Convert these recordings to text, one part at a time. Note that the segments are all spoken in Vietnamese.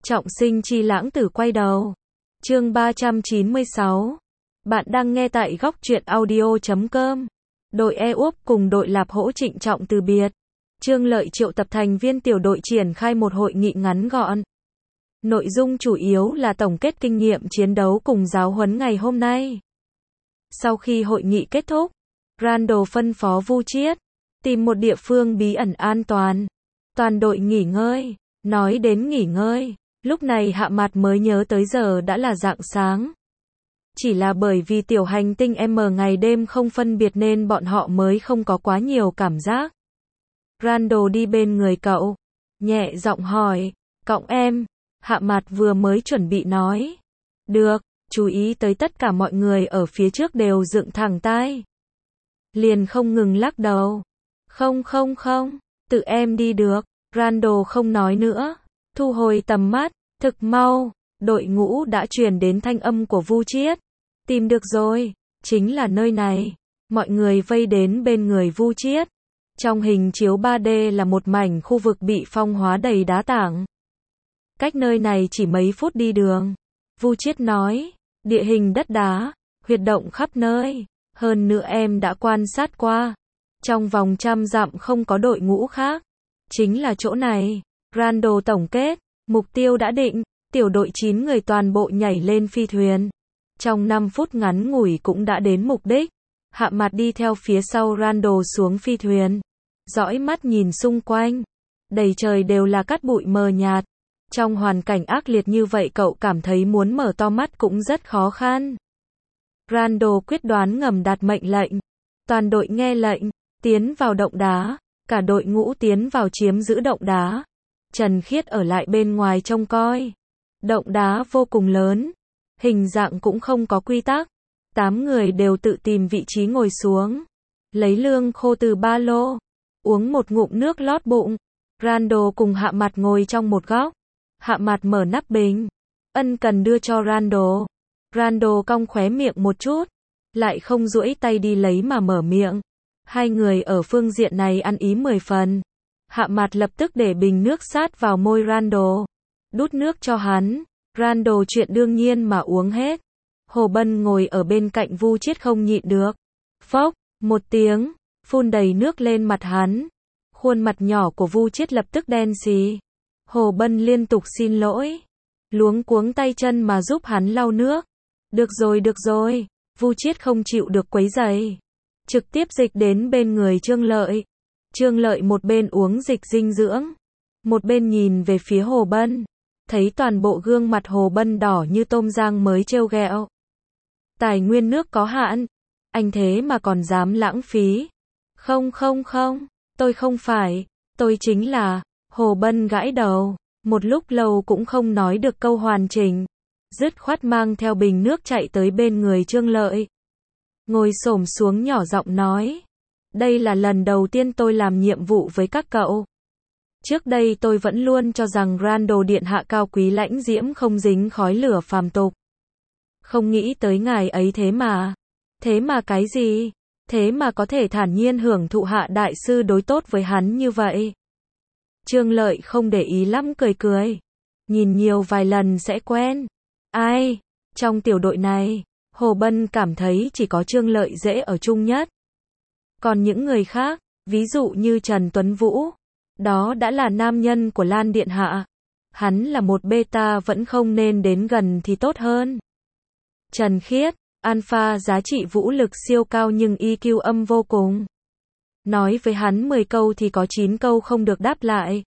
Trọng sinh chi lãng tử quay đầu. Chương 396. Bạn đang nghe tại góc truyện audio.com. Đội E-úp cùng đội Lạp Hỗ trịnh trọng từ biệt. Trương Lợi triệu tập thành viên tiểu đội triển khai một hội nghị ngắn gọn. Nội dung chủ yếu là tổng kết kinh nghiệm chiến đấu cùng giáo huấn ngày hôm nay. Sau khi hội nghị kết thúc, Randall phân phó Vu Chiết tìm một địa phương bí ẩn an toàn. Toàn đội nghỉ ngơi. Nói đến nghỉ ngơi, lúc này Hạ Mạt mới nhớ tới giờ đã là rạng sáng. Chỉ là bởi vì tiểu hành tinh M ngày đêm không phân biệt nên bọn họ mới không có quá nhiều cảm giác. Randall đi bên người cậu, nhẹ giọng hỏi, cậu em. Hạ Mạt vừa mới chuẩn bị nói. Được, chú ý tới tất cả mọi người ở phía trước đều dựng thẳng tai. Liền không ngừng lắc đầu. Không, tự em đi được. Randall không nói nữa, thu hồi tầm mắt, thực mau, đội ngũ đã truyền đến thanh âm của Vu Chiết. Tìm được rồi, chính là nơi này. Mọi người vây đến bên người Vu Chiết. Trong hình chiếu 3D là một mảnh khu vực bị phong hóa đầy đá tảng. Cách nơi này chỉ mấy phút đi đường. Vu Chiết nói, địa hình đất đá, huyệt động khắp nơi, hơn nữa em đã quan sát qua. Trong vòng 100 dặm không có đội ngũ khác. Chính là chỗ này. Randall tổng kết, mục tiêu đã định, tiểu đội 9 người toàn bộ nhảy lên phi thuyền. Trong 5 phút ngắn ngủi cũng đã đến mục đích. Hạ Mạt đi theo phía sau Randall xuống phi thuyền. Dõi mắt nhìn xung quanh. Đầy trời đều là cát bụi mờ nhạt. Trong hoàn cảnh ác liệt như vậy cậu cảm thấy muốn mở to mắt cũng rất khó khăn. Randall quyết đoán ngầm đạt mệnh lệnh. Toàn đội nghe lệnh, tiến vào động đá. Cả đội ngũ tiến vào chiếm giữ động đá. Trần Khiết ở lại bên ngoài trông coi. Động đá vô cùng lớn. Hình dạng cũng không có quy tắc. 8 người đều tự tìm vị trí ngồi xuống. Lấy lương khô từ ba lô. Uống một ngụm nước lót bụng. Randall cùng Hạ Mạt ngồi trong một góc. Hạ Mạt mở nắp bình. Ân cần đưa cho Randall. Randall cong khóe miệng một chút. Lại không duỗi tay đi lấy mà mở miệng. Hai người ở phương diện này ăn ý 10 phần. Hạ Mạt lập tức để bình nước sát vào môi Randall. Đút nước cho hắn. Randall chuyện đương nhiên mà uống hết. Hồ Bân ngồi ở bên cạnh Vu Chiết không nhịn được. Phốc, một tiếng, phun đầy nước lên mặt hắn. Khuôn mặt nhỏ của Vu Chiết lập tức đen xì. Hồ Bân liên tục xin lỗi. Luống cuống tay chân mà giúp hắn lau nước. Được rồi. Vu Chiết không chịu được quấy rầy. Trực tiếp dịch đến bên người Trương Lợi. Trương Lợi một bên uống dịch dinh dưỡng, một bên nhìn về phía Hồ Bân. Thấy toàn bộ gương mặt Hồ Bân đỏ như tôm rang mới trêu ghẹo. Tài nguyên nước có hạn, anh thế mà còn dám lãng phí. Không, tôi không phải, tôi chính là. Hồ Bân gãi đầu, một lúc lâu cũng không nói được câu hoàn chỉnh. Dứt khoát mang theo bình nước chạy tới bên người Trương Lợi. Ngồi xổm xuống nhỏ giọng nói. Đây là lần đầu tiên tôi làm nhiệm vụ với các cậu. Trước đây tôi vẫn luôn cho rằng Randall điện hạ cao quý lãnh diễm không dính khói lửa phàm tục. Không nghĩ tới ngài ấy thế mà. Thế mà cái gì? Thế mà có thể thản nhiên hưởng thụ Hạ đại sư đối tốt với hắn như vậy. Trương Lợi không để ý lắm cười. Nhìn nhiều vài lần sẽ quen. Ai? Trong tiểu đội này, Hồ Bân cảm thấy chỉ có Trương Lợi dễ ở chung nhất. Còn những người khác, ví dụ như Trần Tuấn Vũ, đó đã là nam nhân của Lan Điện Hạ. Hắn là một beta vẫn không nên đến gần thì tốt hơn. Trần Khiết, alpha giá trị vũ lực siêu cao nhưng EQ âm vô cùng. Nói với hắn 10 câu thì có 9 câu không được đáp lại.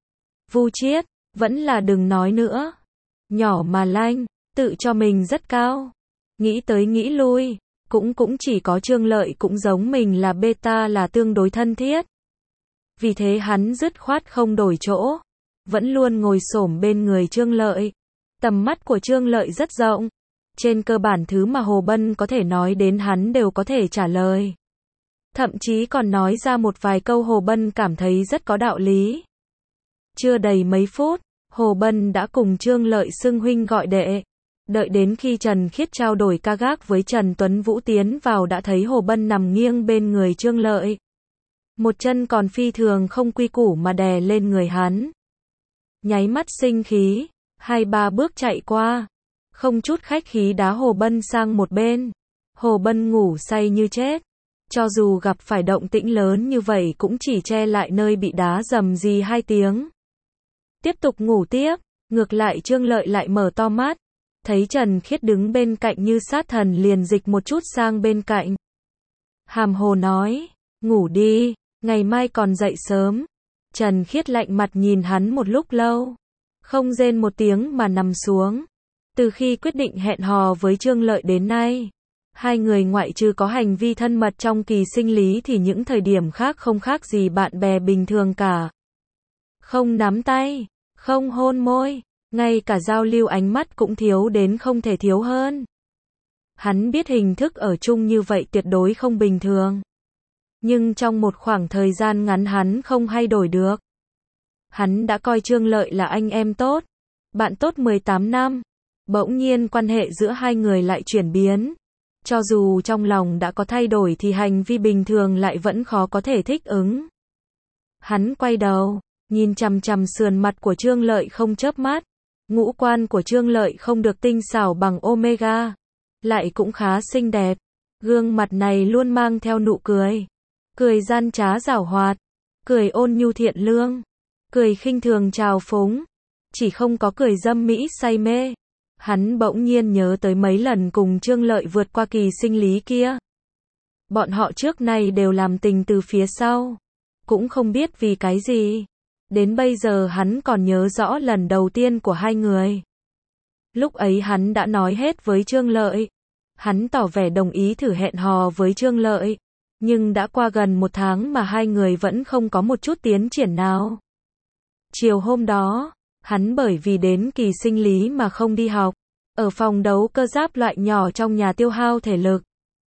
Vu Chiết, vẫn là đừng nói nữa. Nhỏ mà lanh, tự cho mình rất cao. Nghĩ tới nghĩ lui, cũng chỉ có Trương Lợi cũng giống mình là beta là tương đối thân thiết. Vì thế hắn dứt khoát không đổi chỗ, vẫn luôn ngồi xổm bên người Trương Lợi. Tầm mắt của Trương Lợi rất rộng, trên cơ bản thứ mà Hồ Bân có thể nói đến hắn đều có thể trả lời. Thậm chí còn nói ra một vài câu Hồ Bân cảm thấy rất có đạo lý. Chưa đầy mấy phút, Hồ Bân đã cùng Trương Lợi xưng huynh gọi đệ. Đợi đến khi Trần Khiết trao đổi ca gác với Trần Tuấn Vũ tiến vào đã thấy Hồ Bân nằm nghiêng bên người Trương Lợi. Một chân còn phi thường không quy củ mà đè lên người hắn. Nháy mắt sinh khí, 2-3 bước chạy qua, không chút khách khí đá Hồ Bân sang một bên. Hồ Bân ngủ say như chết. Cho dù gặp phải động tĩnh lớn như vậy cũng chỉ che lại nơi bị đá rầm rì 2 tiếng. Tiếp tục ngủ tiếp, ngược lại Trương Lợi lại mở to mắt. Thấy Trần Khiết đứng bên cạnh như sát thần liền dịch một chút sang bên cạnh. Hàm hồ nói, ngủ đi, ngày mai còn dậy sớm. Trần Khiết lạnh mặt nhìn hắn một lúc lâu. Không rên một tiếng mà nằm xuống. Từ khi quyết định hẹn hò với Trương Lợi đến nay, hai người ngoại trừ có hành vi thân mật trong kỳ sinh lý thì những thời điểm khác không khác gì bạn bè bình thường cả. Không nắm tay, không hôn môi, ngay cả giao lưu ánh mắt cũng thiếu đến không thể thiếu hơn. Hắn biết hình thức ở chung như vậy tuyệt đối không bình thường. Nhưng trong một khoảng thời gian ngắn hắn không thay đổi được. Hắn đã coi Trương Lợi là anh em tốt, bạn tốt 18 năm. Bỗng nhiên quan hệ giữa hai người lại chuyển biến. Cho dù trong lòng đã có thay đổi thì hành vi bình thường lại vẫn khó có thể thích ứng. Hắn quay đầu, nhìn chằm chằm sườn mặt của Trương Lợi không chớp mắt. Ngũ quan của Trương Lợi không được tinh xảo bằng Omega, lại cũng khá xinh đẹp. Gương mặt này luôn mang theo nụ cười. Cười gian trá giảo hoạt, cười ôn nhu thiện lương, cười khinh thường trào phúng, chỉ không có cười dâm mỹ say mê. Hắn bỗng nhiên nhớ tới mấy lần cùng Trương Lợi vượt qua kỳ sinh lý kia. Bọn họ trước nay đều làm tình từ phía sau, cũng không biết vì cái gì. Đến bây giờ hắn còn nhớ rõ lần đầu tiên của hai người. Lúc ấy hắn đã nói hết với Trương Lợi. Hắn tỏ vẻ đồng ý thử hẹn hò với Trương Lợi. Nhưng đã qua gần 1 tháng mà hai người vẫn không có một chút tiến triển nào. Chiều hôm đó, hắn bởi vì đến kỳ sinh lý mà không đi học. Ở phòng đấu cơ giáp loại nhỏ trong nhà tiêu hao thể lực.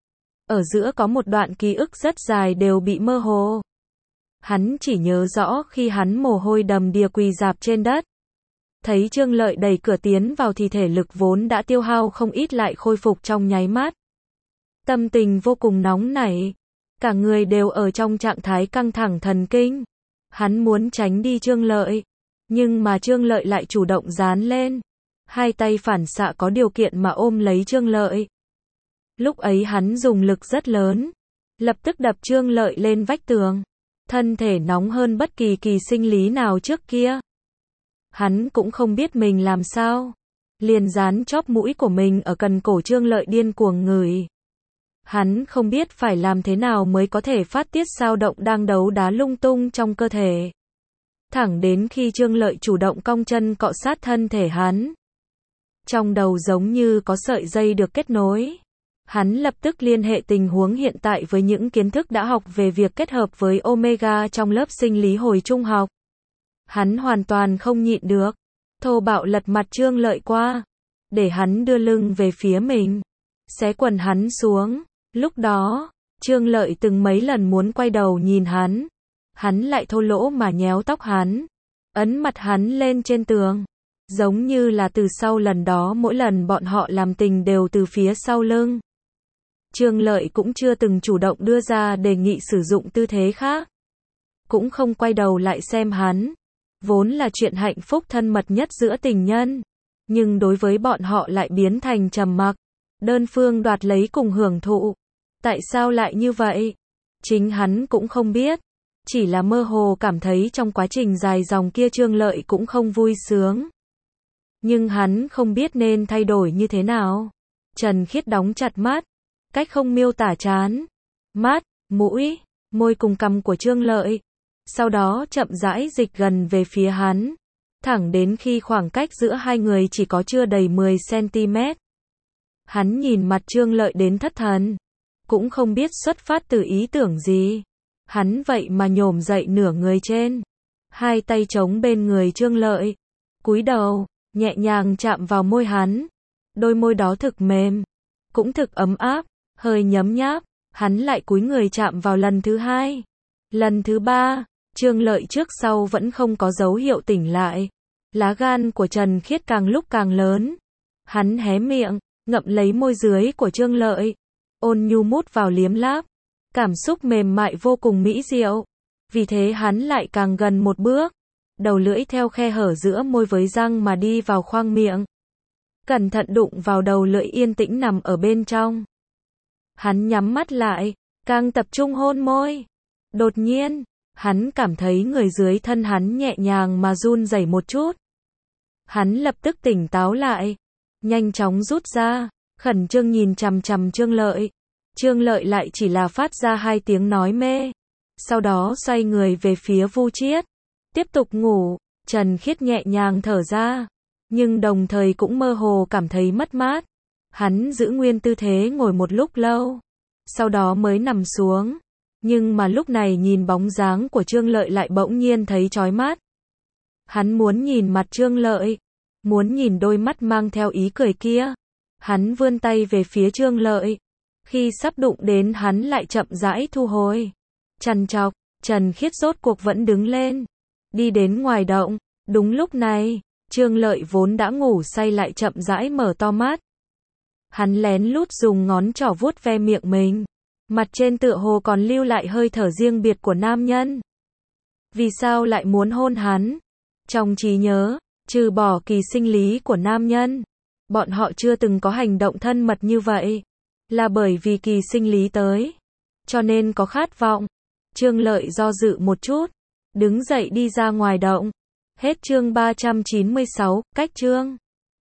Ở giữa có một đoạn ký ức rất dài đều bị mơ hồ. Hắn chỉ nhớ rõ khi hắn mồ hôi đầm đìa quỳ rạp trên đất. Thấy Trương Lợi đẩy cửa tiến vào thì thể lực vốn đã tiêu hao không ít lại khôi phục trong nháy mắt. Tâm tình vô cùng nóng nảy. Cả người đều ở trong trạng thái căng thẳng thần kinh. Hắn muốn tránh đi Trương Lợi. Nhưng mà Trương Lợi lại chủ động dán lên. Hai tay phản xạ có điều kiện mà ôm lấy Trương Lợi. Lúc ấy hắn dùng lực rất lớn. Lập tức đập Trương Lợi lên vách tường. Thân thể nóng hơn bất kỳ kỳ sinh lý nào trước kia. Hắn cũng không biết mình làm sao. Liền dán chóp mũi của mình ở cần cổ Trương Lợi điên cuồng ngửi. Hắn không biết phải làm thế nào mới có thể phát tiết dao động đang đấu đá lung tung trong cơ thể. Thẳng đến khi Trương Lợi chủ động cong chân cọ sát thân thể hắn. Trong đầu giống như có sợi dây được kết nối. Hắn lập tức liên hệ tình huống hiện tại với những kiến thức đã học về việc kết hợp với Omega trong lớp sinh lý hồi trung học. Hắn hoàn toàn không nhịn được. Thô bạo lật mặt Trương Lợi qua. Để hắn đưa lưng về phía mình. Xé quần hắn xuống. Lúc đó, Trương Lợi từng mấy lần muốn quay đầu nhìn hắn. Hắn lại thô lỗ mà nhéo tóc hắn. Ấn mặt hắn lên trên tường. Giống như là từ sau lần đó mỗi lần bọn họ làm tình đều từ phía sau lưng. Trương Lợi cũng chưa từng chủ động đưa ra đề nghị sử dụng tư thế khác. Cũng không quay đầu lại xem hắn. Vốn là chuyện hạnh phúc thân mật nhất giữa tình nhân. Nhưng đối với bọn họ lại biến thành trầm mặc. Đơn phương đoạt lấy cùng hưởng thụ. Tại sao lại như vậy? Chính hắn cũng không biết. Chỉ là mơ hồ cảm thấy trong quá trình dài dòng kia Trương Lợi cũng không vui sướng. Nhưng hắn không biết nên thay đổi như thế nào. Trần Khiết đóng chặt mắt. Cách không miêu tả trán, mắt, mũi, môi cùng cằm của Trương Lợi. Sau đó chậm rãi dịch gần về phía hắn. Thẳng đến khi khoảng cách giữa hai người chỉ có chưa đầy 10 cm. Hắn nhìn mặt Trương Lợi đến thất thần. Cũng không biết xuất phát từ ý tưởng gì. Hắn vậy mà nhổm dậy nửa người trên. Hai tay chống bên người Trương Lợi. Cúi đầu, nhẹ nhàng chạm vào môi hắn. Đôi môi đó thực mềm. Cũng thực ấm áp. Hơi nhấm nháp. Hắn lại cúi người chạm vào lần thứ 2. Lần thứ 3. Trương Lợi trước sau vẫn không có dấu hiệu tỉnh lại. Lá gan của Trần Khiết càng lúc càng lớn. Hắn hé miệng, ngậm lấy môi dưới của Trương Lợi. Ôn nhu mút vào liếm láp. Cảm xúc mềm mại vô cùng mỹ diệu. Vì thế hắn lại càng gần một bước. đầu lưỡi theo khe hở giữa môi với răng mà đi vào khoang miệng. Cẩn thận đụng vào đầu lưỡi yên tĩnh nằm ở bên trong. Hắn nhắm mắt lại, càng tập trung hôn môi. Đột nhiên, hắn cảm thấy người dưới thân hắn nhẹ nhàng mà run rẩy một chút. Hắn lập tức tỉnh táo lại, nhanh chóng rút ra, khẩn trương nhìn chằm chằm Trương Lợi. Trương Lợi lại chỉ là phát ra 2 tiếng nói mê. Sau đó xoay người về phía Vu Chiết, tiếp tục ngủ. Trần Khiết nhẹ nhàng thở ra, nhưng đồng thời cũng mơ hồ cảm thấy mất mát. Hắn giữ nguyên tư thế ngồi một lúc lâu, sau đó mới nằm xuống. Nhưng mà lúc này nhìn bóng dáng của Trương Lợi lại bỗng nhiên thấy chói mắt. Hắn muốn nhìn mặt Trương Lợi, muốn nhìn đôi mắt mang theo ý cười kia. Hắn vươn tay về phía Trương Lợi. Khi sắp đụng đến hắn lại chậm rãi thu hồi. Trằn trọc, Trần Khiết rốt cuộc vẫn đứng lên, đi đến ngoài động. Đúng lúc này, Trương Lợi vốn đã ngủ say lại chậm rãi mở to mắt. Hắn lén lút dùng ngón trỏ vuốt ve miệng mình. Mặt trên tựa hồ còn lưu lại hơi thở riêng biệt của nam nhân. Vì sao lại muốn hôn hắn? Trong trí nhớ, trừ bỏ kỳ sinh lý của nam nhân, bọn họ chưa từng có hành động thân mật như vậy. Là bởi vì kỳ sinh lý tới, cho nên có khát vọng. Trương Lợi do dự một chút, đứng dậy đi ra ngoài động. Hết chương 396, cách chương.